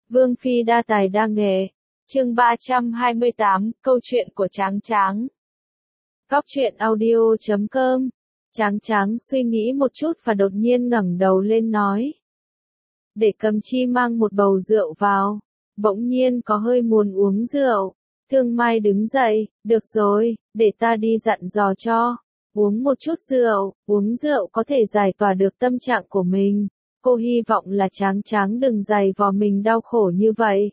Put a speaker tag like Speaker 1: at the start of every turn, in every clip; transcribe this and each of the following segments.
Speaker 1: Vương phi đa tài đa nghệ. Chương 328, câu chuyện của Tráng Tráng. Góc truyện audio.com. Tráng Tráng suy nghĩ một chút và đột nhiên ngẩng đầu lên nói. Để Cầm Chi mang một bầu rượu vào. Bỗng nhiên có hơi muốn uống rượu. Thương Mai đứng dậy, được rồi, để ta đi dặn dò cho. Uống một chút rượu, uống rượu có thể giải tỏa được tâm trạng của mình. Cô hy vọng là Tráng Tráng đừng dày vò mình đau khổ như vậy.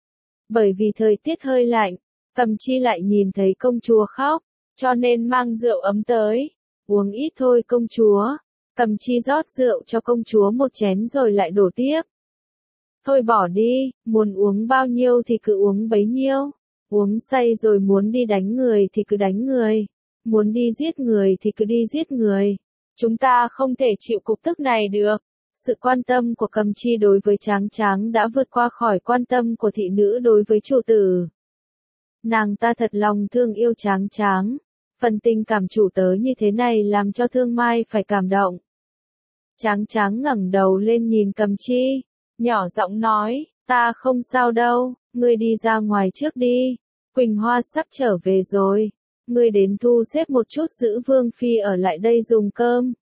Speaker 1: Bởi vì thời tiết hơi lạnh, Cầm Chi lại nhìn thấy công chúa khóc, cho nên mang rượu ấm tới. Uống ít thôi công chúa. Cầm Chi rót rượu cho công chúa một chén rồi lại đổ tiếp. Thôi bỏ đi, muốn uống bao nhiêu thì cứ uống bấy nhiêu. Uống say rồi muốn đi đánh người thì cứ đánh người. Muốn đi giết người thì cứ đi giết người. Chúng ta không thể chịu cục tức này được. Sự quan tâm của Cầm Chi đối với Tráng Tráng đã vượt qua khỏi quan tâm của thị nữ đối với chủ tử. Nàng ta thật lòng thương yêu Tráng Tráng. Phần tình cảm chủ tớ như thế này làm cho Thương Mai phải cảm động. Tráng Tráng ngẩng đầu lên nhìn Cầm Chi, nhỏ giọng nói, ta không sao đâu, ngươi đi ra ngoài trước đi. Quỳnh Hoa sắp trở về rồi. Ngươi đến thu xếp một chút giữ Vương phi ở lại đây dùng cơm.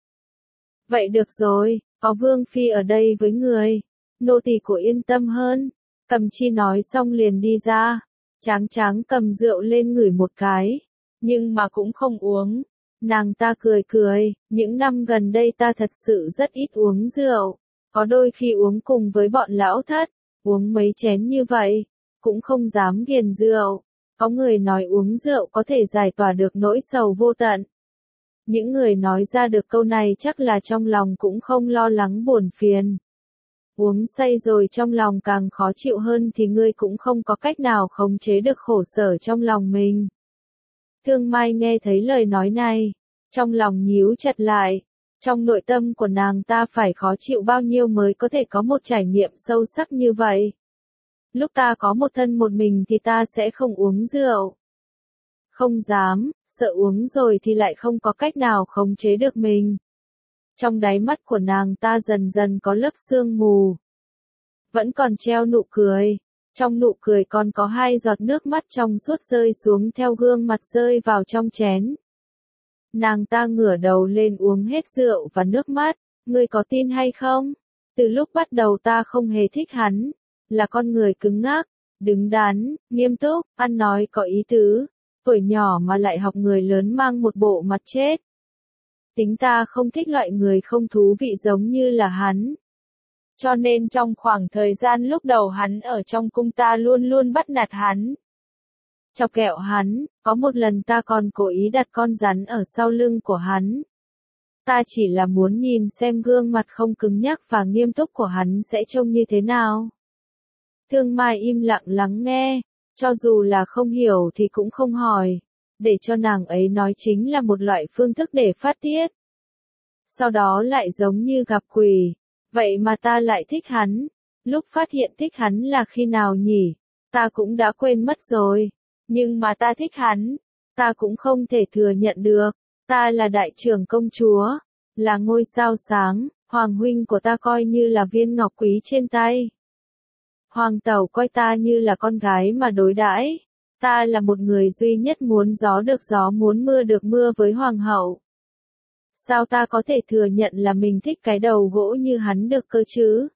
Speaker 1: Vậy được rồi, có Vương phi ở đây với người, nô tỳ của yên tâm hơn. Cầm Chi nói xong liền đi ra. Tráng Tráng cầm rượu lên ngửi một cái, nhưng mà cũng không uống. Nàng ta cười cười, những năm gần đây ta thật sự rất ít uống rượu. Có đôi khi uống cùng với bọn lão thất, uống mấy chén như vậy, cũng không dám ghiền rượu. Có người nói uống rượu có thể giải tỏa được nỗi sầu vô tận. Những người nói ra được câu này chắc là trong lòng cũng không lo lắng buồn phiền. Uống say rồi trong lòng càng khó chịu hơn thì ngươi cũng không có cách nào khống chế được khổ sở trong lòng mình. Thương Mai nghe thấy lời nói này, trong lòng nhíu chặt lại. Trong nội tâm của nàng ta phải khó chịu bao nhiêu mới có thể có một trải nghiệm sâu sắc như vậy. Lúc ta có một thân một mình thì ta sẽ không uống rượu. Không dám, sợ uống rồi thì lại không có cách nào khống chế được mình. Trong đáy mắt của nàng ta dần dần có lớp sương mù. Vẫn còn treo nụ cười. Trong nụ cười còn có 2 giọt nước mắt trong suốt rơi xuống theo gương mặt rơi vào trong chén. Nàng ta ngửa đầu lên uống hết rượu và nước mắt. Ngươi có tin hay không? Từ lúc bắt đầu ta không hề thích hắn. Là con người cứng ngắc, đứng đắn, nghiêm túc, ăn nói có ý tứ. Tuổi nhỏ mà lại học người lớn mang một bộ mặt chết. Tính ta không thích loại người không thú vị giống như là hắn. Cho nên trong khoảng thời gian lúc đầu hắn ở trong cung ta luôn luôn bắt nạt hắn. Chọc ghẹo hắn, có một lần ta còn cố ý đặt con rắn ở sau lưng của hắn. Ta chỉ là muốn nhìn xem gương mặt không cứng nhắc và nghiêm túc của hắn sẽ trông như thế nào. Thương Mai im lặng lắng nghe, cho dù là không hiểu thì cũng không hỏi, để cho nàng ấy nói chính là một loại phương thức để phát tiết. Sau đó lại giống như gặp quỷ, vậy mà ta lại thích hắn, lúc phát hiện thích hắn là khi nào nhỉ, ta cũng đã quên mất rồi, nhưng mà ta thích hắn, ta cũng không thể thừa nhận được, ta là đại trưởng công chúa, là ngôi sao sáng, hoàng huynh của ta coi như là viên ngọc quý trên tay. Hoàng tẩu coi ta như là con gái mà đối đãi. Ta là một người duy nhất muốn gió được gió muốn mưa được mưa với hoàng hậu. Sao ta có thể thừa nhận là mình thích cái đầu gỗ như hắn được cơ chứ?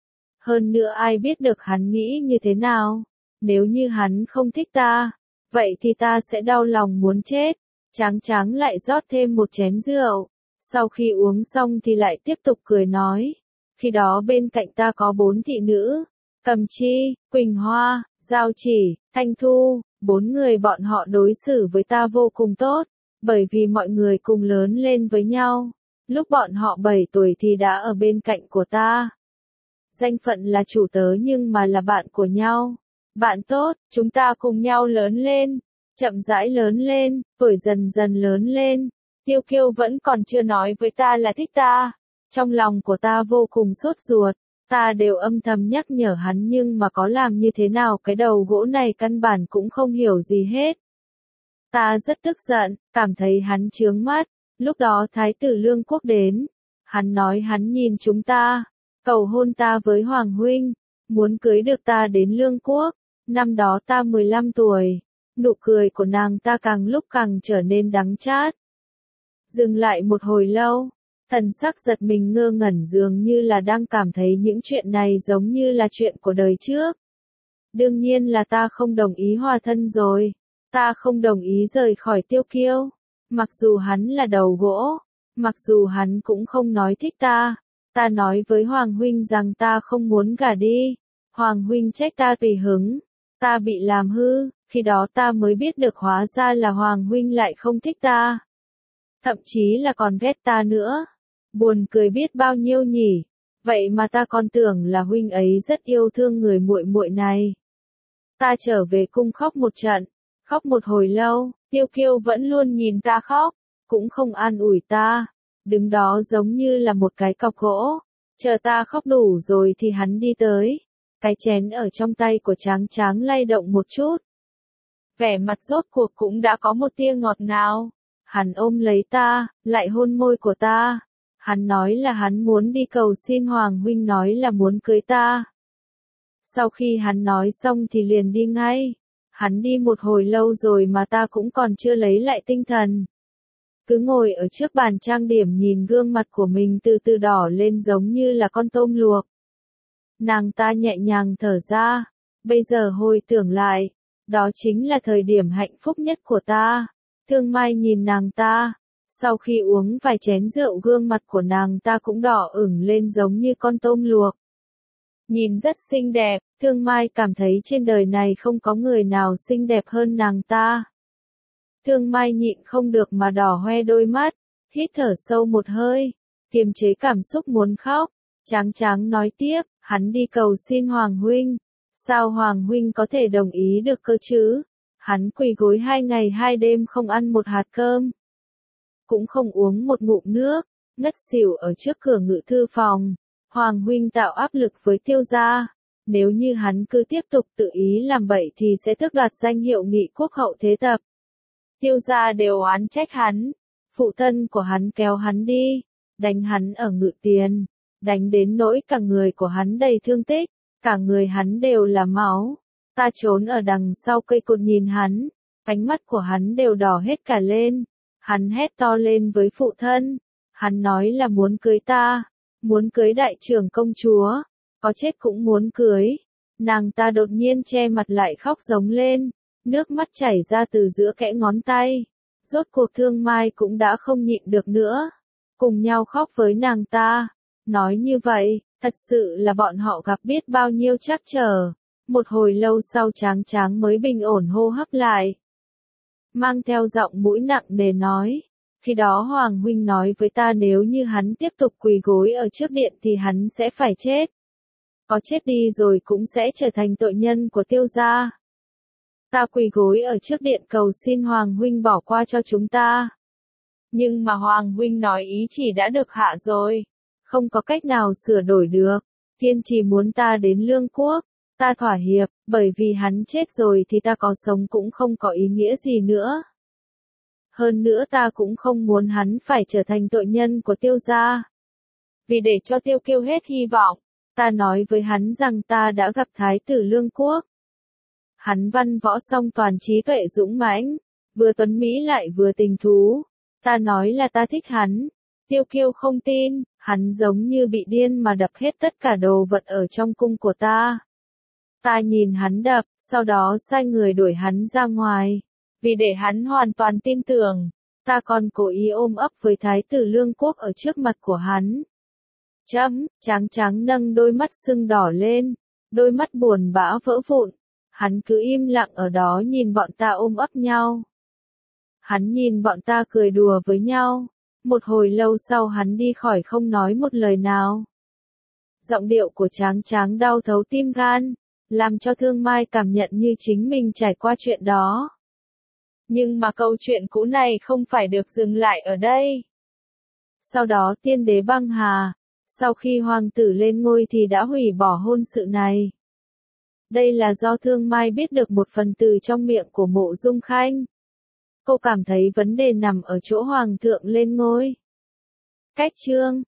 Speaker 1: Hơn nữa ai biết được hắn nghĩ như thế nào? Nếu như hắn không thích ta, vậy thì ta sẽ đau lòng muốn chết. Tráng Tráng lại rót thêm một chén rượu. Sau khi uống xong thì lại tiếp tục cười nói. Khi đó bên cạnh ta có 4 thị nữ. Cầm Chi, Quỳnh Hoa, Giao Chỉ, Thanh Thu, 4 người bọn họ đối xử với ta vô cùng tốt, bởi vì mọi người cùng lớn lên với nhau. Lúc bọn họ 7 tuổi thì đã ở bên cạnh của ta. Danh phận là chủ tớ nhưng mà là bạn của nhau. Bạn tốt, chúng ta cùng nhau lớn lên, chậm rãi lớn lên, tuổi dần dần lớn lên. Tiêu Kiêu vẫn còn chưa nói với ta là thích ta. Trong lòng của ta vô cùng sốt ruột. Ta đều âm thầm nhắc nhở hắn nhưng mà có làm như thế nào cái đầu gỗ này căn bản cũng không hiểu gì hết. Ta rất tức giận, cảm thấy hắn chướng mắt. Lúc đó Thái tử Lương Quốc đến. Hắn nói hắn nhìn chúng ta, cầu hôn ta với Hoàng huynh. muốn cưới được ta đến Lương Quốc. Năm đó ta 15 tuổi, nụ cười của nàng ta càng lúc càng trở nên đắng chát. Dừng lại một hồi lâu, thần sắc giật mình ngơ ngẩn dường như là đang cảm thấy những chuyện này giống như là chuyện của đời trước. Đương nhiên là ta không đồng ý hòa thân rồi, ta không đồng ý rời khỏi Tiêu Kiêu. Mặc dù hắn là đầu gỗ, mặc dù hắn cũng không nói thích ta nói với Hoàng huynh rằng ta không muốn gả đi. Hoàng huynh trách ta tùy hứng, ta bị làm hư, khi đó ta mới biết được hóa ra là Hoàng huynh lại không thích ta. Thậm chí là còn ghét ta nữa. Buồn cười biết bao nhiêu nhỉ, vậy mà ta còn tưởng là huynh ấy rất yêu thương người muội muội này. Ta trở về cung khóc một trận, khóc một hồi lâu, Tiêu Kiêu vẫn luôn nhìn ta khóc, cũng không an ủi ta, đứng đó giống như là một cái cọc gỗ, chờ ta khóc đủ rồi thì hắn đi tới, cái chén ở trong tay của Tráng Tráng lay động một chút. Vẻ mặt rốt cuộc cũng đã có một tia ngọt ngào, hắn ôm lấy ta, lại hôn môi của ta, hắn nói là hắn muốn đi cầu xin Hoàng huynh nói là muốn cưới ta. Sau khi hắn nói xong thì liền đi ngay. Hắn đi một hồi lâu rồi mà ta cũng còn chưa lấy lại tinh thần. Cứ ngồi ở trước bàn trang điểm nhìn gương mặt của mình từ từ đỏ lên giống như là con tôm luộc. Nàng ta nhẹ nhàng thở ra. Bây giờ hồi tưởng lại, đó chính là thời điểm hạnh phúc nhất của ta. Thương Mai nhìn nàng ta. Sau khi uống vài chén rượu gương mặt của nàng ta cũng đỏ ửng lên giống như con tôm luộc. Nhìn rất xinh đẹp, Thương Mai cảm thấy trên đời này không có người nào xinh đẹp hơn nàng ta. Thương Mai nhịn không được mà đỏ hoe đôi mắt, hít thở sâu một hơi, kiềm chế cảm xúc muốn khóc. Tráng Tráng nói tiếp, hắn đi cầu xin Hoàng huynh. Sao Hoàng huynh có thể đồng ý được cơ chứ? Hắn quỳ gối 2 ngày 2 đêm không ăn một hạt cơm, cũng không uống một ngụm nước, ngất xỉu ở trước cửa ngự thư phòng. Hoàng huynh tạo áp lực với Tiêu gia, nếu như hắn cứ tiếp tục tự ý làm bậy thì sẽ tước đoạt danh hiệu nghị quốc hậu thế tập. Tiêu gia đều oán trách hắn, phụ thân của hắn kéo hắn đi, đánh hắn ở Ngự Tiền, đánh đến nỗi cả người của hắn đầy thương tích, cả người hắn đều là máu. Ta trốn ở đằng sau cây cột nhìn hắn, ánh mắt của hắn đều đỏ hết cả lên. Hắn hét to lên với phụ thân, hắn nói là muốn cưới ta. Muốn cưới đại trưởng công chúa, có chết cũng muốn cưới. Nàng ta đột nhiên che mặt lại khóc giống lên, nước mắt chảy ra từ giữa kẽ ngón tay. Rốt cuộc Thương Mai cũng đã không nhịn được nữa, cùng nhau khóc với nàng ta. Nói như vậy, thật sự là bọn họ gặp biết bao nhiêu trắc trở. Một hồi lâu sau Tráng Tráng mới bình ổn hô hấp lại, mang theo giọng mũi nặng nề nói. Khi đó Hoàng huynh nói với ta nếu như hắn tiếp tục quỳ gối ở trước điện thì hắn sẽ phải chết. Có chết đi rồi cũng sẽ trở thành tội nhân của Tiêu gia. Ta quỳ gối ở trước điện cầu xin Hoàng huynh bỏ qua cho chúng ta. Nhưng mà Hoàng huynh nói ý chỉ đã được hạ rồi, không có cách nào sửa đổi được. Kiên trì muốn ta đến Lương Quốc, ta thỏa hiệp, bởi vì hắn chết rồi thì ta có sống cũng không có ý nghĩa gì nữa. Hơn nữa ta cũng không muốn hắn phải trở thành tội nhân của Tiêu gia. Vì để cho Tiêu Kiêu hết hy vọng, ta nói với hắn rằng ta đã gặp Thái tử Lương Quốc. Hắn văn võ song toàn, trí tuệ dũng mãnh, vừa tuấn mỹ lại vừa tình thú. Ta nói là ta thích hắn. Tiêu Kiêu không tin, hắn giống như bị điên mà đập hết tất cả đồ vật ở trong cung của ta. Ta nhìn hắn đập, sau đó sai người đuổi hắn ra ngoài. Vì để hắn hoàn toàn tin tưởng, ta còn cố ý ôm ấp với Thái tử Lương Quốc ở trước mặt của hắn. Tráng Tráng nâng đôi mắt sưng đỏ lên, đôi mắt buồn bã vỡ vụn. Hắn cứ im lặng ở đó nhìn bọn ta ôm ấp nhau. Hắn nhìn bọn ta cười đùa với nhau. Một hồi lâu sau hắn đi khỏi không nói một lời nào. Giọng điệu của Tráng Tráng đau thấu tim gan, làm cho Thương Mai cảm nhận như chính mình trải qua chuyện đó. Nhưng mà câu chuyện cũ này không phải được dừng lại ở đây. Sau đó tiên đế băng hà, sau khi hoàng tử lên ngôi thì đã hủy bỏ hôn sự này. Đây là do Thương Mai biết được một phần từ trong miệng của Mộ Dung Khanh. Cô cảm thấy vấn đề nằm ở chỗ hoàng thượng lên ngôi. Cách chương